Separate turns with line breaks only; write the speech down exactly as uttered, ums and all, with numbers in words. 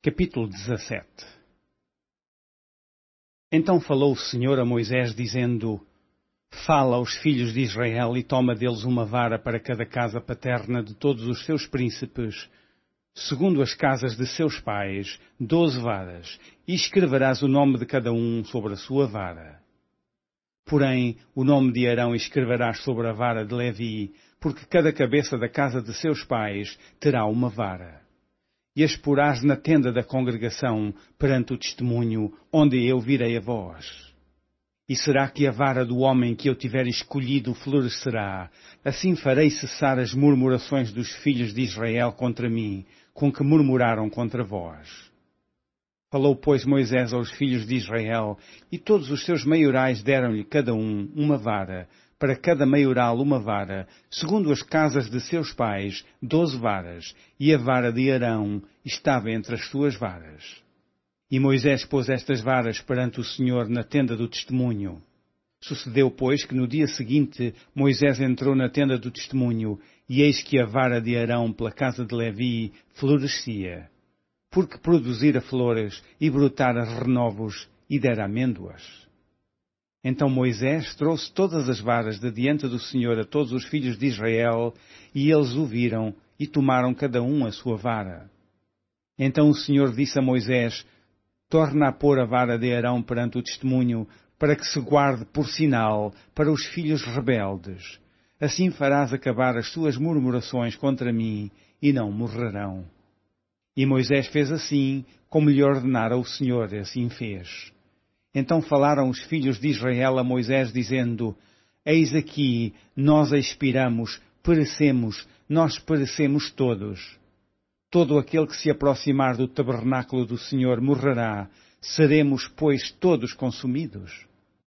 Capítulo dezassete. Então falou o Senhor a Moisés, dizendo: Fala aos filhos de Israel e toma deles uma vara para cada casa paterna de todos os seus príncipes, segundo as casas de seus pais, doze varas, e escreverás o nome de cada um sobre a sua vara. Porém, o nome de Arão escreverás sobre a vara de Levi, porque cada cabeça da casa de seus pais terá uma vara. E as porás na tenda da congregação, perante o testemunho, onde eu virei a vós. E será que a vara do homem que eu tiver escolhido florescerá? Assim farei cessar as murmurações dos filhos de Israel contra mim, com que murmuraram contra vós. Falou, pois, Moisés aos filhos de Israel, e todos os seus maiorais deram-lhe cada um uma vara, para cada maioral uma vara, segundo as casas de seus pais, doze varas, e a vara de Arão estava entre as suas varas. E Moisés pôs estas varas perante o Senhor na tenda do testemunho. Sucedeu, pois, que no dia seguinte Moisés entrou na tenda do testemunho, e eis que a vara de Arão pela casa de Levi florescia, porque produzira flores e brotara renovos e dera amêndoas. Então Moisés trouxe todas as varas de diante do Senhor a todos os filhos de Israel, e eles o viram, e tomaram cada um a sua vara. Então o Senhor disse a Moisés: Torna a pôr a vara de Arão perante o testemunho, para que se guarde por sinal para os filhos rebeldes. Assim farás acabar as suas murmurações contra mim, e não morrerão. E Moisés fez assim, como lhe ordenara o Senhor, e assim fez. Então falaram os filhos de Israel a Moisés, dizendo: Eis aqui, nós expiramos, perecemos, nós perecemos todos. Todo aquele que se aproximar do tabernáculo do Senhor morrerá, seremos, pois, todos consumidos.